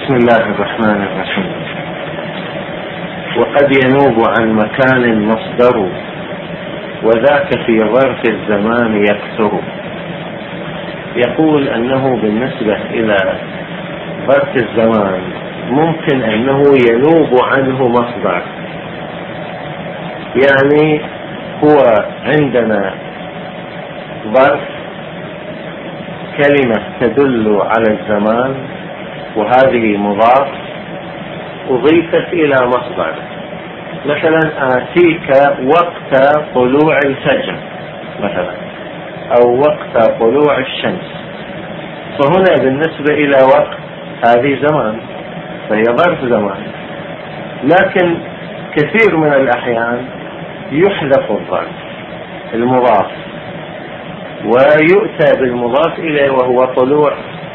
بسم الله الرحمن الرحيم. وقد ينوب عن مكان مصدر وذاك في ظرف الزمان يكثر. يقول أنه بالنسبة إلى ظرف الزمان ممكن أنه ينوب عنه مصدر، يعني هو عندنا ظرف كلمة تدل على الزمان وهذه مضاف أضيفت إلى مصدر، مثلا آتيك وقت طلوع الفجر مثلا، أو وقت طلوع الشمس، فهنا بالنسبة إلى وقت هذه زمان، فهي ظرف زمان. لكن كثير من الأحيان يحذف الظرف المضاف ويؤتى بالمضاف إليه وهو طلوع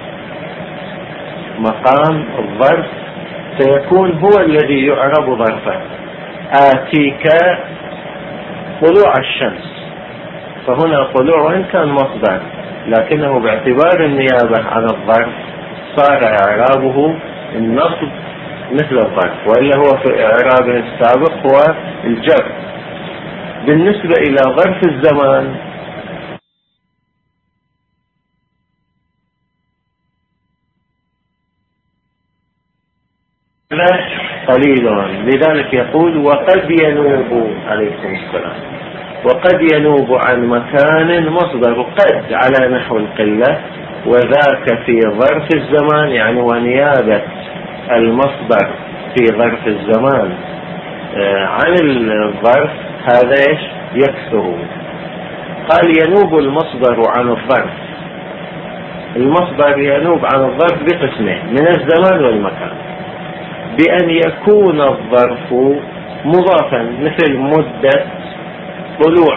مقام الظرف، فيكون هو الذي يعرب ظرفا. آتيك طلوع الشمس، فهنا طلوع وإن كان مصدر لكنه باعتبار النيابة عن الظرف صار إعرابه النصب مثل الظرف، وإلا هو في إعرابه السابق هو الجر. بالنسبة إلى ظرف الزمان قليل، لذلك يقول وقد ينوب عليكم السلام، وقد ينوب عن مكان مصدر قد على نحو القلة، وذاك في ظرف الزمان يعني ونيابة المصدر في ظرف الزمان عن الظرف هذا ايش يكثر. قال ينوب المصدر عن الظرف، المصدر ينوب عن الظرف بقسمين من الزمان والمكان، بأن يكون الظرف مضافا مثل مدة طلوع،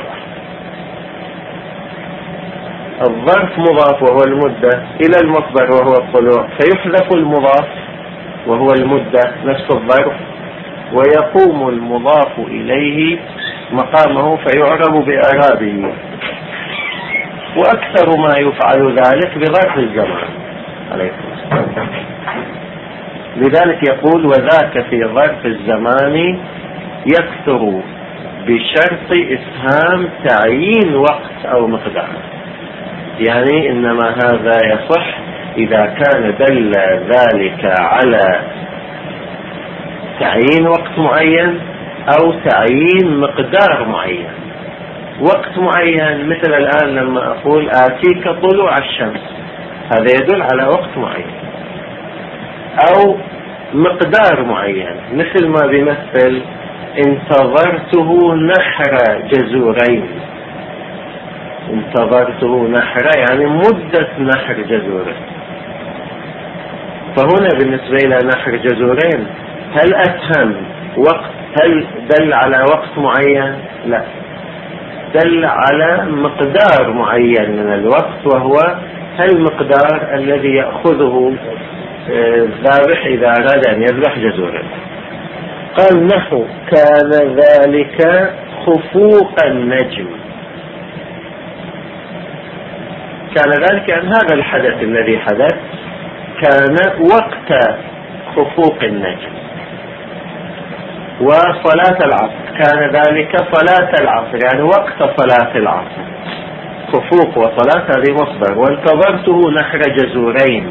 الظرف مضاف وهو المدة إلى المصدر وهو الطلوع، فيحذف المضاف وهو المدة نفس الظرف، ويقوم المضاف إليه مقامه فيعرب بإعرابه، وأكثر ما يفعل ذلك بظرف الزمان عليكم السلام. لذلك يقول وذاك في ظرف الزمان يكثر بشرط إسهام تعيين وقت أو مقدار، يعني إنما هذا يصح إذا كان دل ذلك على تعيين وقت معين أو تعيين مقدار معين. وقت معين مثل الآن لما أقول آتيك طلوع الشمس، هذا يدل على وقت معين، أو مقدار معين مثل ما بيمثل انتظرته نحر جزورين، انتظرته نحر يعني مدة نحر جزورين. فهنا بالنسبة إلى نحر جزورين هل أسهم وقت؟ هل دل على وقت معين؟ لا، دل على مقدار معين من الوقت، وهو المقدار الذي يأخذه الذابح إذا أراد أن يذبح جزورا. قال نحو كان ذلك خفوق النجم، كان ذلك عن هذا الحدث الذي حدث كان وقت خفوق النجم. وصلاة العصر كان ذلك صلاة العصر يعني وقت صلاة العصر، خفوق وصلاة هذه مصدر. وانتظرته نحر جزورين،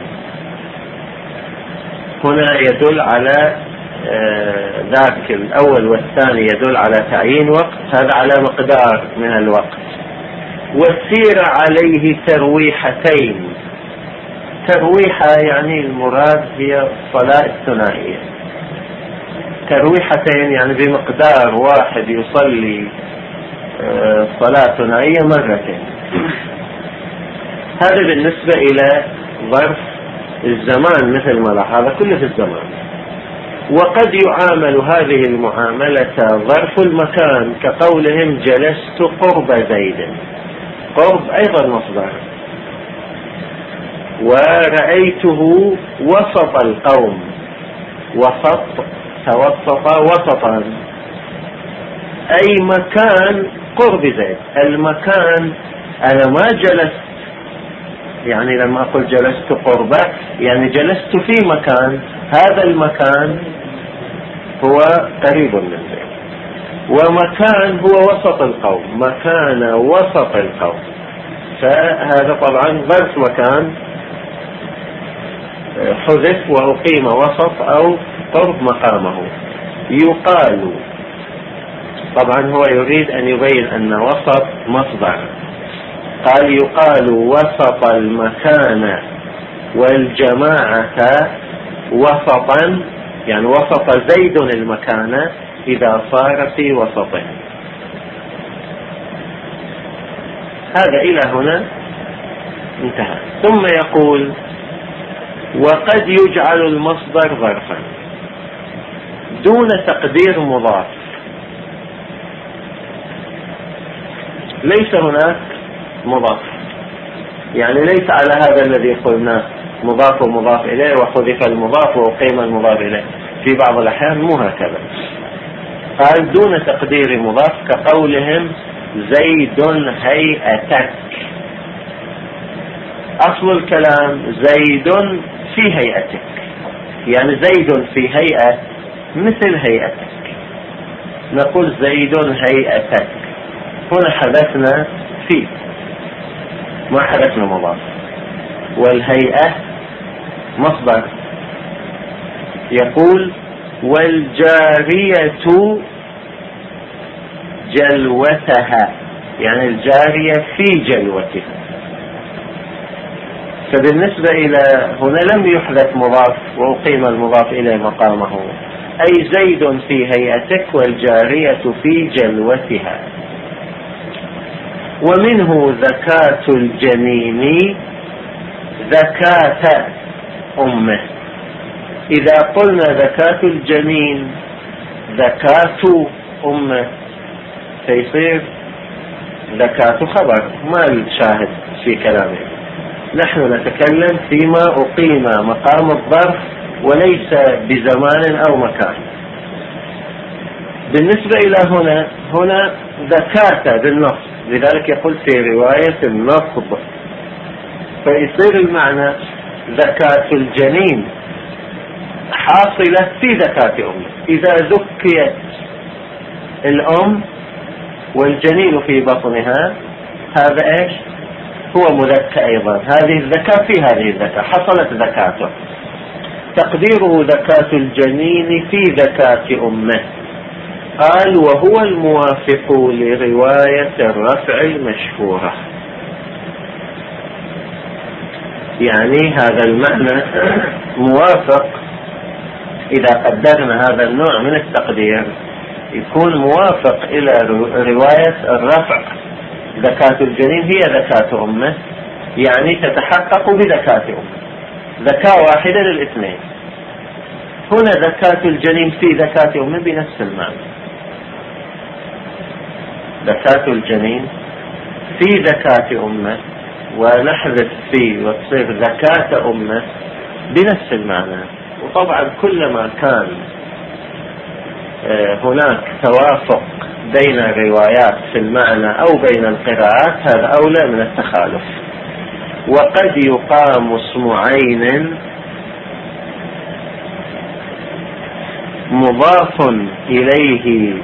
هنا يدل على ذاك الأول والثاني يدل على تعيين وقت، هذا على مقدار من الوقت. وسير عليه ترويحتين، ترويحة يعني المراد هي الصلاة الثنائية، ترويحتين يعني بمقدار واحد يصلي صلاة ثنائية مرتين. هذا بالنسبة إلى ظرف الزمان مثل ما لاحظ، هذا كله في الزمان. وقد يعامل هذه المعاملة ظرف المكان كقولهم جلست قرب زيد، قرب أيضا مصدر. ورأيته وسط القوم، وسط توسط وسطا أي مكان قرب زيد. المكان أنا ما جلست يعني لما أقول جلست قربه يعني جلست في مكان، هذا المكان هو قريب من زيد. ومكان هو وسط القوم، مكان وسط القوم، فهذا طبعا ظرف مكان حذف وأقيم وسط أو قرب مقامه. يقال، طبعا هو يريد أن يبين أن وسط مصدر، قال يقال وسط المكان والجماعة وسطا، يعني وسط زيد المكان إذا صار في وسطه. هذا إلى هنا انتهى. ثم يقول وقد يجعل المصدر ظرفا دون تقدير مضاف. ليس هناك مضاف، يعني ليس على هذا الذي قلنا مضاف ومضاف إليه وحذف المضاف وقيم المضاف إليه، في بعض الأحيان مو هكذا. قال دون تقدير مضاف كقولهم زيد هيئتك. أصل الكلام زيد في هيئتك، يعني زيد في هيئة مثل هيئتك، نقول زيد هيئتك. هنا حدثنا فيه، ما حدثنا مضاف. والهيئة مصدر. يقول والجارية جلوتها، يعني الجارية في جلوتها. فبالنسبة إلى هنا لم يحدث مضاف وأقيم المضاف إليه مقامه، أي زيد في هيئتك والجارية في جلوتها. ومنه زكاة الجنين زكاة أمه. إذا قلنا زكاة الجنين زكاة أمه فيصير زكاة خبر، ما الشاهد في كلامه. نحن نتكلم فيما أقيم مقام الظرف وليس بزمان أو مكان. بالنسبة إلى هنا زكاة بالنصب، لذلك يقول في رواية النصب، فيصير المعنى زكاة الجنين حاصلة في زكاة أمه. إذا زكيت الأم والجنين في بطنها هذا إيش؟ هو مذكى أيضا، هذه الزكاة في هذه الزكاة حصلت زكاته. تقديره زكاة الجنين في زكاة أمه. قال وهو الموافق لرواية الرفع المشهورة، يعني هذا المعنى موافق. إذا قدرنا هذا النوع من التقدير يكون موافق إلى رواية الرفع. زكاة الجنين هي زكاة أمه، يعني تتحقق بزكاة أمه، زكاة واحدة للاثنين. هنا زكاة الجنين في زكاة أمه بنفس المعنى، زكاة الجنين في زكاة أمه، ونحذف في وتصير زكاة أمه بنفس المعنى. وطبعا كلما كان هناك توافق بين الروايات في المعنى أو بين القراءات هذا أولى من التخالف. وقد يقام اسم عين مضاف إليه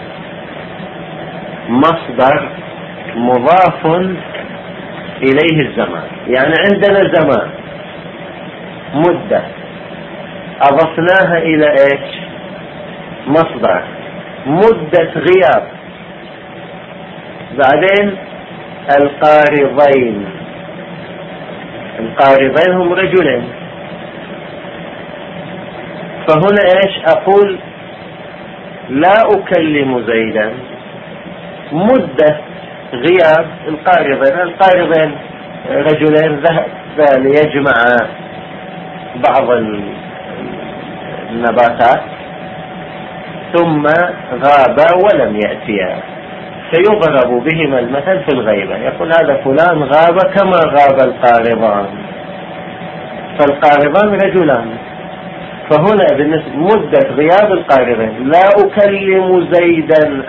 مصدر مضاف إليه الزمان، يعني عندنا زمان مدة أضفناها إلى إيش؟ مصدر. مدة غياب، بعدين القارضين. القارضين هم رجلين، فهنا إيش أقول؟ لا أكلم زيدا. مدة غياب القارضين رجلين ذهب ليجمع بعض النباتات ثم غابا ولم يأتيا، فيضرب بهما المثل في الغيبة. يقول هذا فلان غاب كما غاب القارضان، فالقارضان رجلان. فهنا بالنسبة مدة غياب القارضين لا أكلم زيدا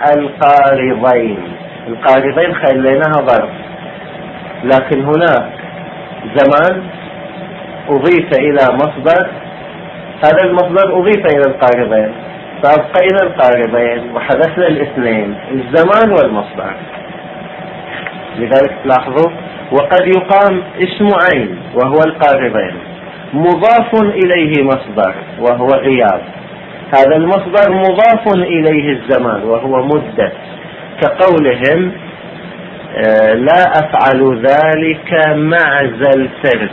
القارضين. القارضين خليناها ظرف، لكن هناك زمان أضيف إلى مصدر، هذا المصدر أضيف إلى القاربين، فأبقينا القاربين وحذفنا الاثنين، الزمان والمصدر. لذلك لاحظوا، وقد يقام اسم عين وهو القاربين مضاف إليه مصدر وهو غياب، هذا المصدر مضاف إليه الزمان وهو مدة، كقولهم لا أفعل ذلك مع ذا الفرس.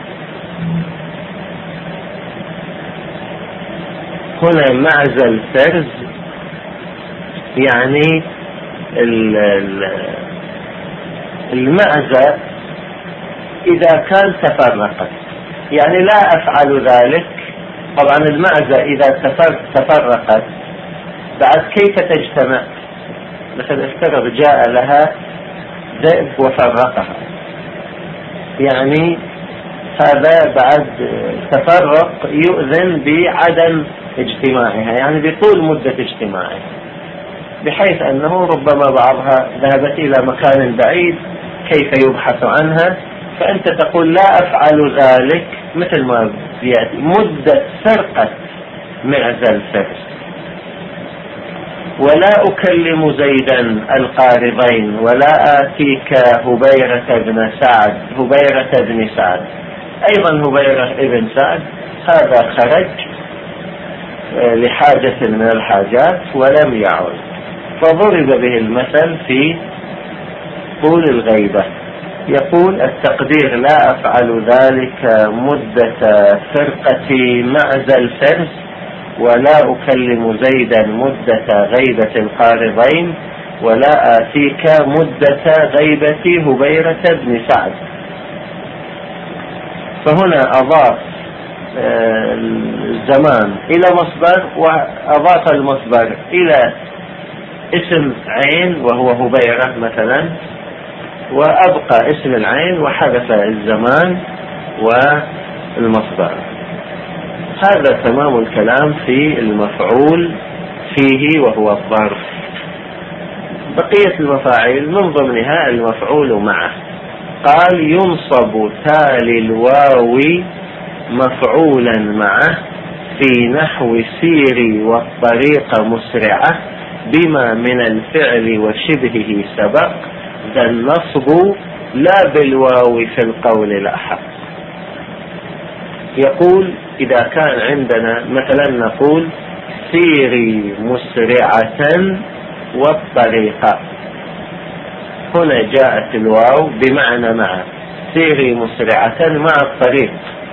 هنا مع ذا الفرس يعني المعزة إذا كان تفرقت، يعني لا أفعل ذلك. طبعا المعزة إذا تفرقت بعد كيف تجتمع؟ مثل افترض جاء لها ذئب وفرقها، يعني هذا بعد تفرق يؤذن بعدم اجتماعها، يعني بطول مدة اجتماعها، بحيث أنه ربما بعضها ذهبت إلى مكان بعيد كيف يبحث عنها، فأنت تقول لا أفعل ذلك مثل ما يأتي مدة سرقة معزة الفرس. ولا أكلم زيدا القارضين ولا آتيك هبيرة بن سعد. أيضا هبيرة ابن سعد هذا خرج لحاجة من الحاجات ولم يعد، فضرب به المثل في طول الغيبة. يقول التقدير لا أفعل ذلك مدة فرقة معزة الفرس ولا أكلم زيدا مدة غيبة القارضين ولا آتيك مدة غيبة هبيرة بن سعد. فهنا أضاف الزمان إلى مصدر، وأضاف المصدر إلى اسم عين وهو هبيرة مثلا، وأبقى اسم العين وحذف الزمان والمصدر. هذا تمام الكلام في المفعول فيه وهو الظرف. بقية المفاعيل من ضمنها المفعول معه. قال ينصب تالي الواو مفعولا معه في نحو سيري والطريق مسرعة بما من الفعل وشبهه سبق، ذا النصب لا بالواو في القول الأحق. يقول إذا كان عندنا مثلا نقول سيري مسرعة والطريقة، هنا جاءت الواو بمعنى مع، سيري مسرعة مع الطريق،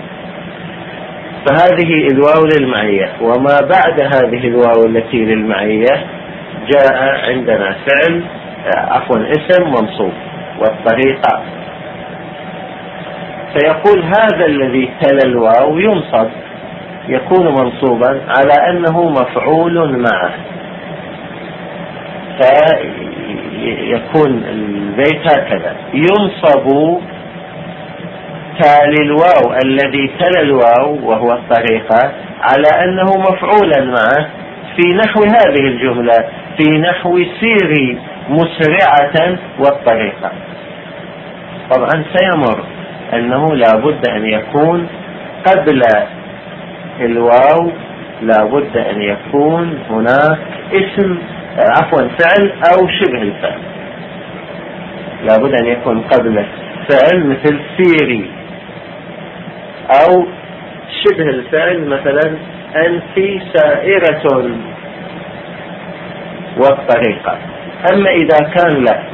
فهذه الواو للمعية، وما بعد هذه الواو التي للمعية جاء عندنا فعل اسم منصوب والطريقة. فيقول هذا الذي تلا الواو ينصب، يكون منصوبا على أنه مفعول معه، فيكون البيت هكذا: ينصب تالي الواو الذي تلا الواو وهو الطريقة على أنه مفعولا معه في نحو هذه الجملة، في نحو سيري مسرعة والطريقة. طبعا سيمر أنه لا بد أن يكون قبل الواو، لا بد أن يكون هناك فعل أو شبه الفعل، لا بد أن يكون قبل فعل مثل سيري، أو شبه الفعل مثلا أنت سائرة والطريقة. أما إذا كان لا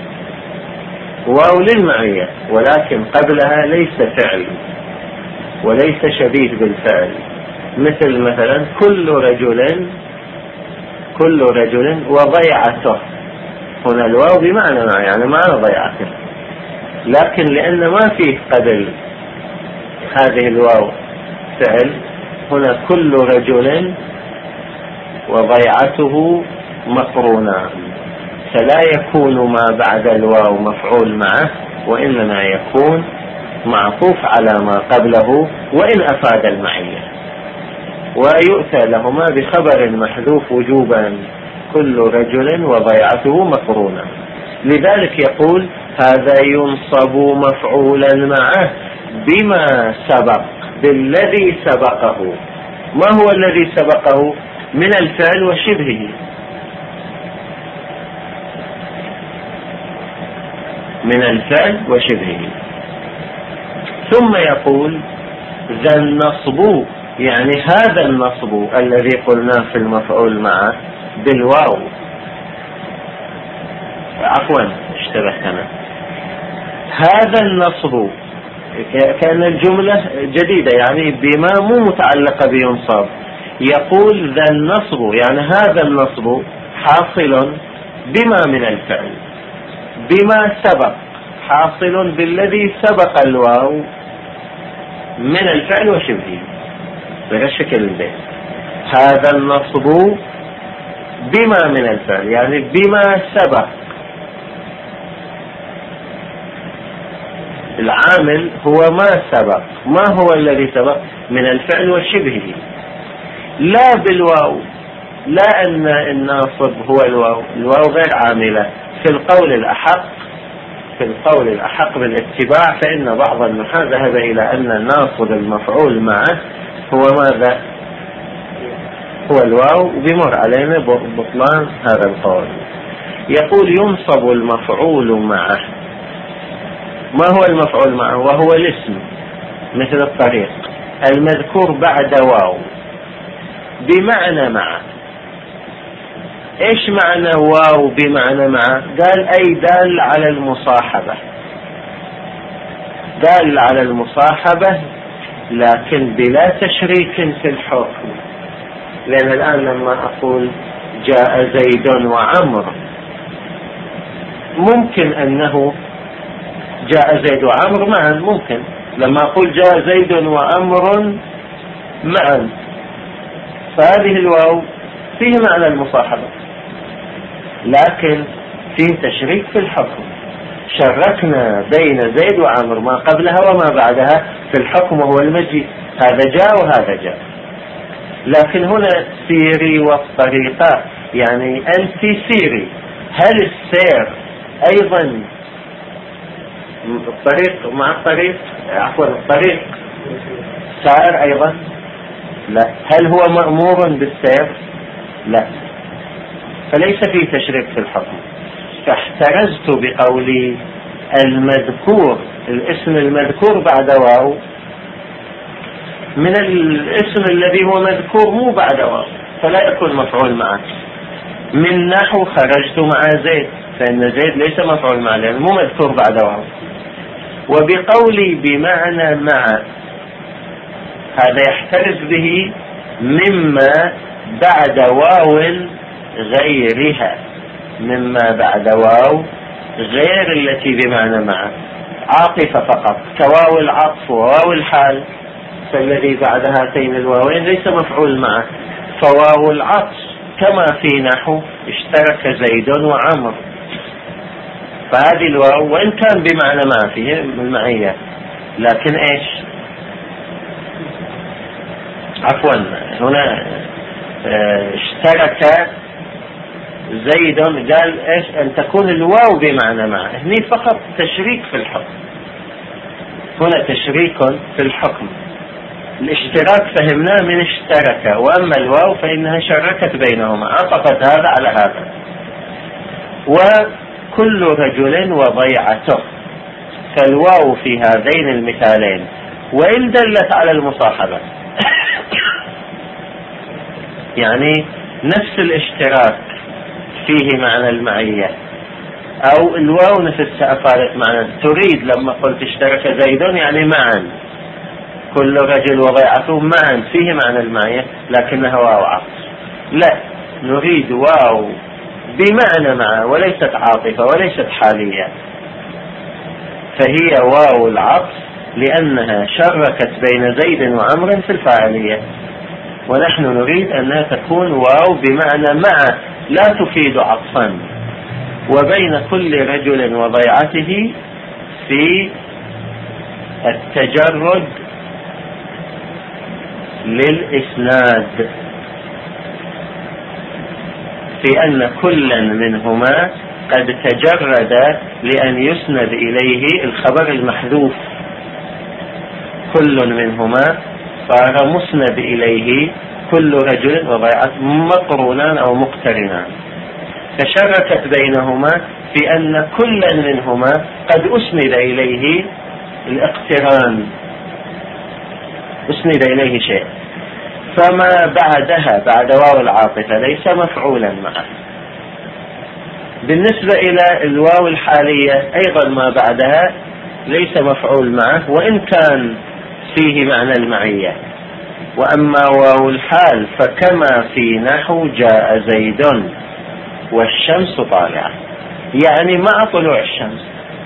واو للمعية ولكن قبلها ليس فعل وليس شبيه بالفعل، مثل مثلا كل رجل وضيعته، هنا الواو بمعنى مع، يعني معنى ضيعته، لكن لأن ما فيه قبل هذه الواو فعل، هنا كل رجل وضيعته مقرونان، فلا يكون ما بعد الواو مفعول معه، وإنما يكون معطوف على ما قبله وإن أفاد المعية، ويؤتى لهما بخبر محذوف وجوبا: كل رجل وضيعته مقرونان. لذلك يقول هذا ينصب مفعولا معه بما سبق، بالذي سبقه. ما هو الذي سبقه؟ من الفعل وشبهه. من الفعل وشبهه. ثم يقول ذا النصب، يعني هذا النصب الذي قلناه في المفعول معه بالواو. عفوا اشتبهت أنا. هذا النصب كان الجملة جديدة، يعني بما مو متعلقة بينصب. يقول ذا النصب يعني هذا النصب حاصل بما من الفعل، بما سبق، حاصل بالذي سبق الواو من الفعل وشبهه. بهذا الشكل البيت هذا النصب بما من الفعل، يعني بما سبق. العامل هو ما سبق. ما هو الذي سبق؟ من الفعل وشبهه، لا بالواو. لا أن الناصب هو الواو، الواو غير عاملة. في القول الأحق، في القول الأحق بالاتباع، فإن بعض النحاة ذهب إلى أن الناصب المفعول معه هو ماذا؟ هو الواو، وبمر علينا بطلان هذا القول. يقول ينصب المفعول معه. ما هو المفعول معه؟ وهو الاسم، مثل الطريق المذكور بعد واو بمعنى معه. ايش معنى واو بمعنى معه؟ قال اي دال على المصاحبة، دال على المصاحبة لكن بلا تشريك في الحكم. لأن الآن لما أقول جاء زيد وعمر، ممكن أنه جاء زيد وعمر معا، ممكن لما أقول جاء زيد وعمر معا، فهذه الواو فيه معنى المصاحبة، لكن فيه تشريك في الحكم. شركنا بين زيد وعمر ما قبلها وما بعدها في الحكم وهو المجيء، هذا جاء وهذا جاء. لكن هنا سيري والطريقة، يعني أنت سيري، هل السير أيضا الطريق مع الطريق؟ عفوا الطريق سائر أيضا؟ لا. هل هو مأمور بالسير؟ لا. فليس فيه تشريك في الحكم. فاحترزت بقولي المذكور، الاسم المذكور بعد واو، من الاسم الذي هو مذكور مو بعد واو، فلا يكون مفعول معه. من نحو خرجت مع زيد، فإن زيد ليس مفعول معه لأنه مو مذكور بعد واو. وبقولي بمعنى مع، هذا يحترز به مما بعد واو غيرها، مما بعد واو غير التي بمعنى مع، عاطفة فقط كواو العطف وواو الحال، فالذي بعد هاتين الواوين ليس مفعول معه. فواو العطف كما في نحو اشترك زيد وعمر، فهذه الواو وإن كان بمعنى ما فيه المعية، لكن ايش؟ عفوا هنا اشترك زيد، قال ايش؟ ان تكون الواو بمعنى معه. هني فقط تشريك في الحكم، هنا تشريك في الحكم. الاشتراك فهمناه من اشترك، واما الواو فانها شركت بينهما، عطفت هذا على هذا. وكل رجل وضيعته، فالواو في هذين المثالين وإن دلت على المصاحبة يعني نفس الاشتراك فيه معنى المعية، أو الواو نفسها أفادت معنى. تريد لما قلت اشترك زيد يعني معا، كل رجل وضيعته معا فيه معنى المعية، لكنها واو عطف. لا، نريد واو بمعنى مع، وليست عاطفة وليست حالية، فهي واو العطف لأنها شركت بين زيد وعمر في الفاعلية، ونحن نريد أنها تكون واو بمعنى مع لا تفيد عطفا، وبين كل رجل وضيعته في التجرد للإسناد، في أن كلا منهما قد تجرد لأن يسند إليه الخبر المحذوف، كل منهما صار مسند إليه كل رجل وضيعت مقرونان أو مقترنان، تشاركت بينهما في أن كل منهما قد أسند إليه الاقتران، أسند إليه شيء، فما بعدها بعد واو العاطفة ليس مفعولا معه. بالنسبة إلى الواو الحالية أيضا ما بعدها ليس مفعول معه وإن كان فيه معنى المعية. وأما واو الحال فكما في نحو جاء زيد والشمس طالعة، يعني مع طلوع الشمس،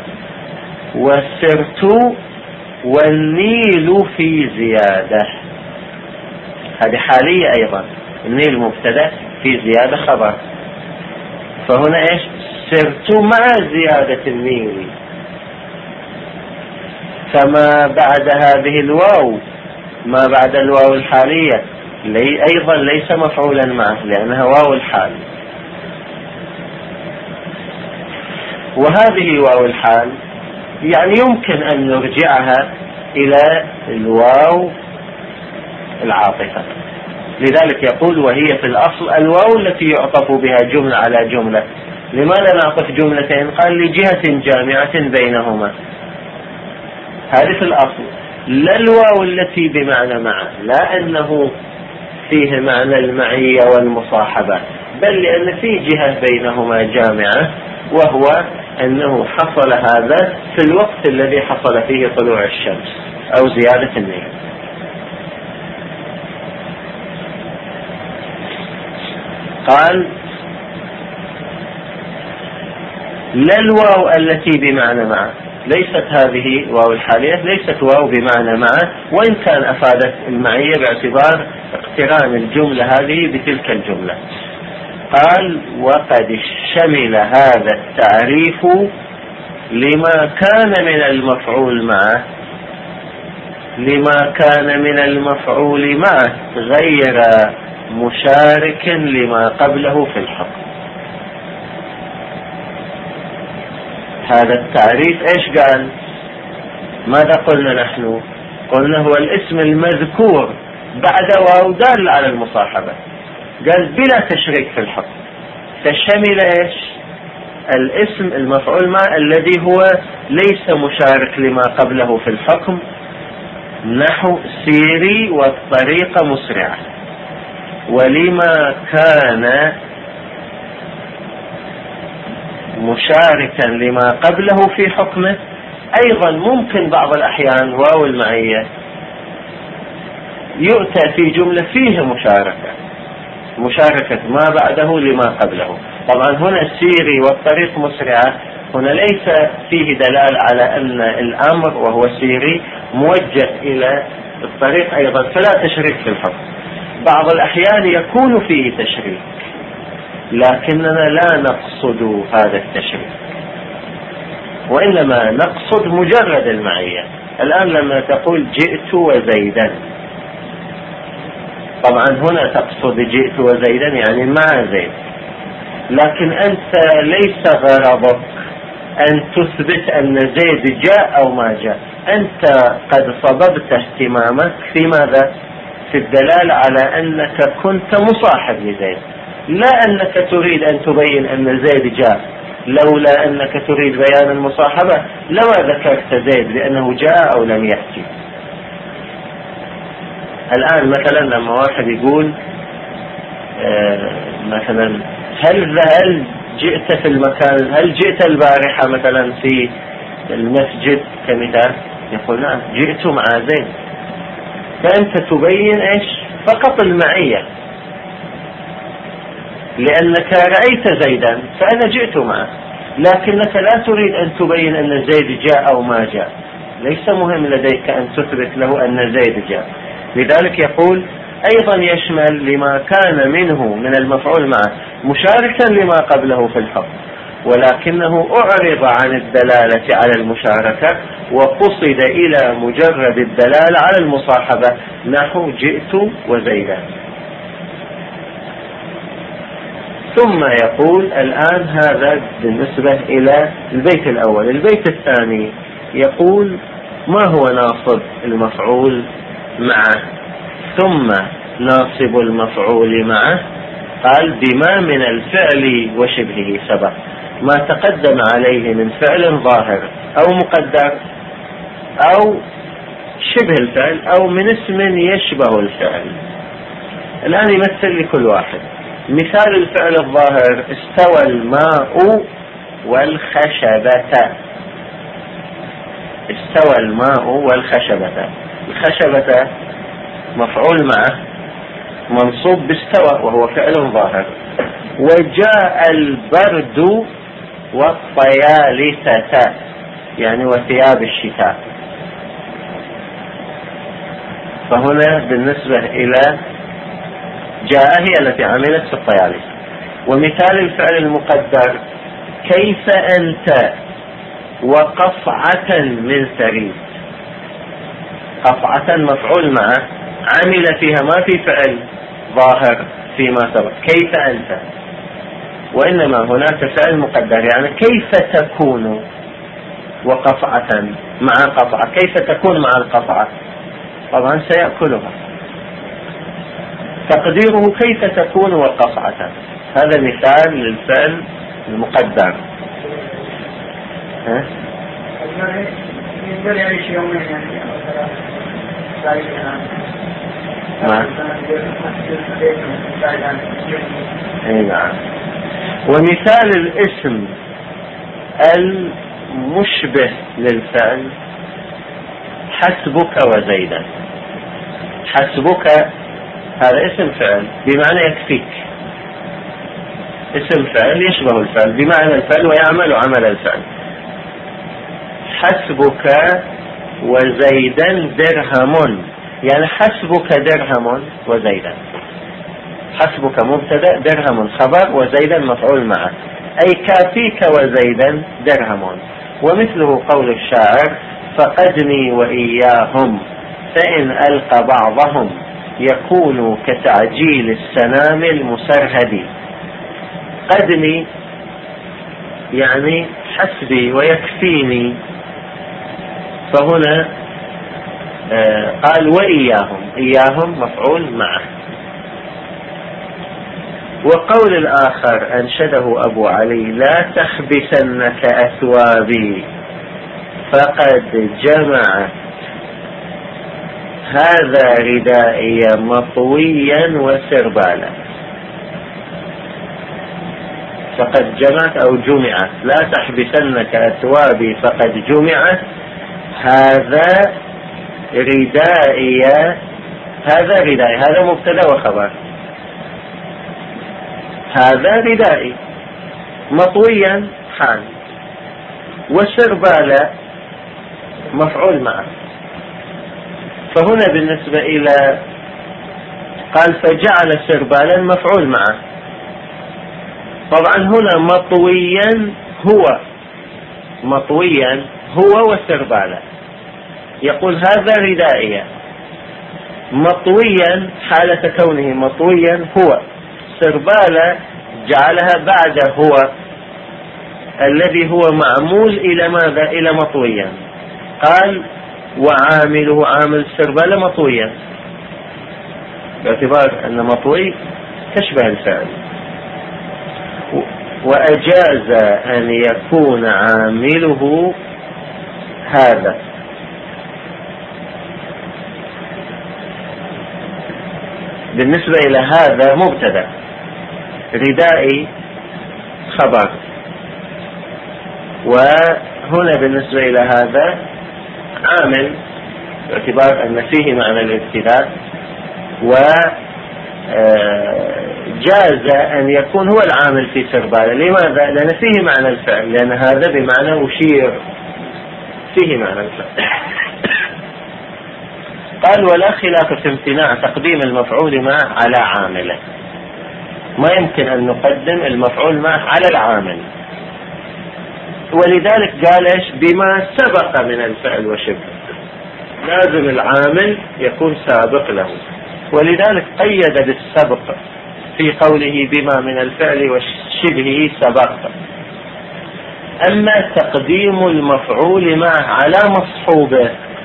وسرت والنيل في زيادة، هذه حالية أيضا، النيل مبتدأ في زيادة خبر، فهنا إيش؟ سرت مع زيادة النيل، فما بعد هذه الواو ما بعد الواو الحالية أيضا ليس مفعولا معه لأنها واو الحال. وهذه واو الحال يعني يمكن أن نرجعها إلى الواو العاطفة، لذلك يقول وهي في الأصل الواو التي يعطف بها جملة على جملة. لماذا نعطف جملتين؟ قال لجهة جامعة بينهما، هذه في الأصل، لا الواو التي بمعنى معه، لا أنه فيه معنى المعية والمصاحبة، بل لأن في جهة بينهما جامعة، وهو أنه حصل هذا في الوقت الذي حصل فيه طلوع الشمس أو زيادة النيل. قال لا الواو التي بمعنى معه، ليست هذه واو الحالية ليست واو بمعنى معه، وإن كان أفادت المعية باعتبار اقتران الجملة هذه بتلك الجملة. قال وقد شمل هذا التعريف لما كان من المفعول معه، لما كان من المفعول معه غير مشارك لما قبله في الحكم. هذا التعريف ايش قال؟ ماذا قلنا نحن؟ قلنا هو الاسم المذكور بعد واو دال على المصاحبة، قال بلا تشريك في الحكم، فشمل ايش؟ الاسم المفعول معه الذي هو ليس مشارك لما قبله في الحكم، نحو سيري والطريق مسرعة. ولما كان مشاركا لما قبله في حكمه أيضا ممكن بعض الأحيان واو المعية يؤتى في جملة فيه مشاركة ما بعده لما قبله. طبعا هنا السيري والطريق مسرعة هنا ليس فيه دلالة على أن الأمر وهو سيري موجه إلى الطريق أيضا، فلا تشريك في الحكم. بعض الأحيان يكون فيه تشريك لكننا لا نقصد هذا التشريك، وإنما نقصد مجرد المعية. الآن لما تقول جئت وزيدا، طبعا هنا تقصد جئت وزيدا يعني مع زيد، لكن أنت ليس غرضك أن تثبت أن زيد جاء أو ما جاء، أنت قد صببت اهتمامك في ماذا؟ في الدلالة على أنك كنت مصاحب لزيد، لا أنك تريد أن تبين أن زيد جاء. لولا أنك تريد بيان المصاحبة لما ذكرت زيد بأنه جاء أو لم يأتي. الآن مثلا لما واحد يقول مثلا هل جئت في المكان، هل جئت البارحة مثلا في المسجد كمثال، يقول نعم جئت مع زيد، فأنت تبين إيش؟ فقط المعية، لأنك رأيت زيدا فأنا جئت معه، لكنك لا تريد أن تبين أن زيد جاء أو ما جاء، ليس مهم لديك أن تثبت له أن زيد جاء. لذلك يقول أيضا يشمل لما كان منه من المفعول معه مشاركا لما قبله في الحكم، ولكنه أعرض عن الدلالة على المشاركة وقصد إلى مجرد الدلالة على المصاحبة، نحو جئت وزيدا. ثم يقول الآن هذا بالنسبة إلى البيت الأول. البيت الثاني يقول ما هو ناصب المفعول معه ثم ناصب المفعول معه؟ قال بما من الفعل وشبهه سبق، ما تقدم عليه من فعل ظاهر أو مقدر أو شبه الفعل أو من اسم يشبه الفعل. الآن يمثل لكل واحد. مثال الفعل الظاهر: استوى الماء والخشبة. استوى الماء والخشبة. الخشبة مفعول معه منصوب باستوى وهو فعل ظاهر. وجاء البرد والطيالسة يعني وثياب الشتاء. فهنا بالنسبة إلى جاء هي التي عملت في الطيالسة. ومثال الفعل المقدر: كيف أنت وقصعة من ثريد. قصعة مفعول معه عمل فيها، ما في فعل ظاهر فيما سبق. كيف أنت، وإنما هناك فعل مقدر يعني كيف تكون وقصعة مع قصعة. كيف تكون مع القصعة؟ طبعا سيأكلها. تقديره كيف تكون وقصعة. هذا مثال للفعل المقدر. نعم. ومثال الاسم المشبه للفعل: حسبك وزيدا. حسبك هذا اسم فعل بمعنى يكفيك، اسم فعل يشبه الفعل بمعنى الفعل ويعمل عمل الفعل. حسبك وزيدا درهم، يعني حسبك درهم وزيدا. حسبك مبتدأ، درهم خبر، وزيدا مفعول معه، أي كافيك وزيدا درهم. ومثله قول الشاعر: فقدني وإياهم فإن ألقى بعضهم يكون كتعجيل السنام المسرهد. قدني يعني حسبي ويكفيني، فهنا قال وإياهم، إياهم مفعول معه. وقول الآخر أنشده أبو علي: لا تخبسنك أثوابي فقد جمعت هذا ردائي مطويا وسربالا. فقد جمعت أو جمعت. لا تحبسنك أثوابي فقد جمعت هذا ردائي. هذا ردائي، هذا مبتدأ وخبر. هذا ردائي مطويا حال، وسربالا مفعول معه. فهنا بالنسبة إلى قال فجعل سربالا مفعول معه. طبعا هنا مطويا هو، مطويا هو وسربالا. يقول هذا ردائي مطويا حالة كونه مطويا هو. سربالا جعلها بعد هو الذي هو معمول إلى ماذا؟ إلى مطويا. قال وعامله عامل سربالا مطويا، باعتبار أن مطوي تشبه الفعل. وأجاز أن يكون عامله هذا. بالنسبة إلى هذا مبتدأ، ردائي خبر. وهنا بالنسبة إلى هذا عامل باعتبار أن فيه معنى الابتداء. وجاز أن يكون هو العامل في سربالا. لماذا؟ لأن فيه معنى الفعل، لأن هذا بمعنى أشير، فيه معنى الفعل. قال ولا خلاف في امتناع تقديم المفعول معه على عامله. ما يمكن أن نقدم المفعول معه على العامل، ولذلك قال إيش؟ بما سبق من الفعل وشبه. لازم العامل يكون سابق له، ولذلك قيد بالسبق في قوله بما من الفعل وشبهه سبق. أما تقديم المفعول معه على مصحوبه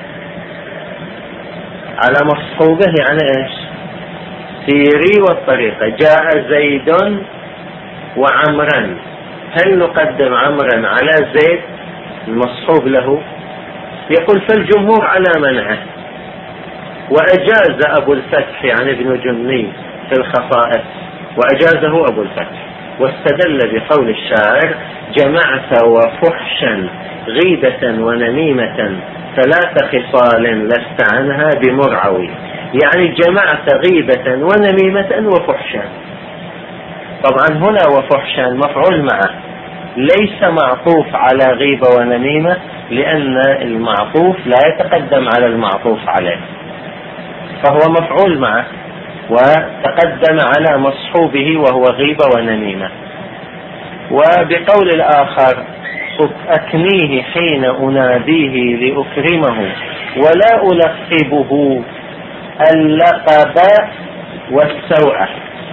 على مصحوبه يعني ايش؟ سيري والطريقة. جاء زيد وعمرا، هل نقدم عمرا على زيد المصحوب له؟ يقول فالجمهور على منعه، وأجاز أبو الفتح يعني ابن جني في الخصائص، وأجازه أبو الفتح، واستدل بقول الشاعر: جمعت وفحشا غيبة ونميمة 3 خصال لست عنها بمرعوي. يعني جمعت غيبة ونميمة وفحشا. طبعا هنا وفحشا مفعول معه، ليس معطوف على غيبة ونميمة، لأن المعطوف لا يتقدم على المعطوف عليه، فهو مفعول معه وتقدم على مصحوبه وهو غيبة ونميمة. وبقول الآخر: أكنيه حين أناديه لأكرمه ولا ألقبه اللقب والسوءة.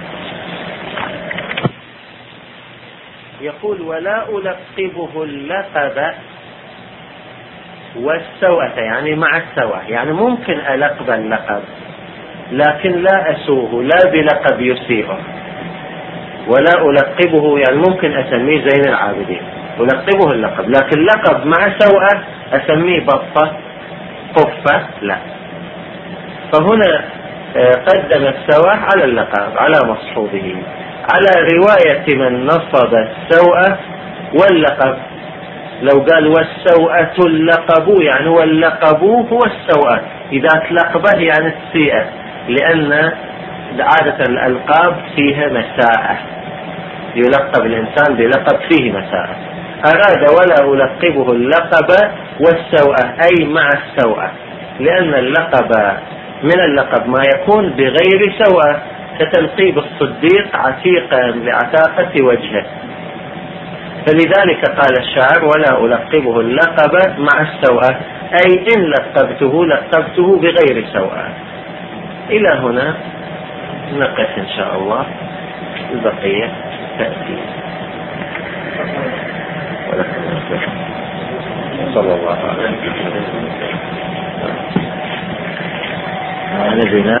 يقول: ولا ألقبه اللقب والسوءة، يعني مع السوءة، يعني ممكن ألقب اللقب لكن لا أسوه، لا بلقب يسيئه. ولا ألقبه يعني ممكن أسميه زين العابدين، ألقبه اللقب، لكن لقب مع سوءة أسميه بطة قفة لا. فهنا قدم السوءة على اللقب على مصحوبه، على رواية من نصب السوءة واللقب. لو قال والسوءة اللقب يعني واللقب هو السوءة، إذا تلقبه يعني السيئة، لأن عادة الألقاب فيها مساءة، يلقب الإنسان بلقب فيه مساءة. أراد ولا ألقبه اللقب والسوءة أي مع السوءة، لأن اللقب من اللقب ما يكون بغير سوءة، كتلقيب الصديق عتيقا لعتاقة وجهه. فلذلك قال الشاعر: ولا ألقبه اللقب مع السوءة، أي إن لقبته بغير سوءة. إلى هنا نقف إن شاء الله، البقية تأتي. صلى الله عليه وسلم.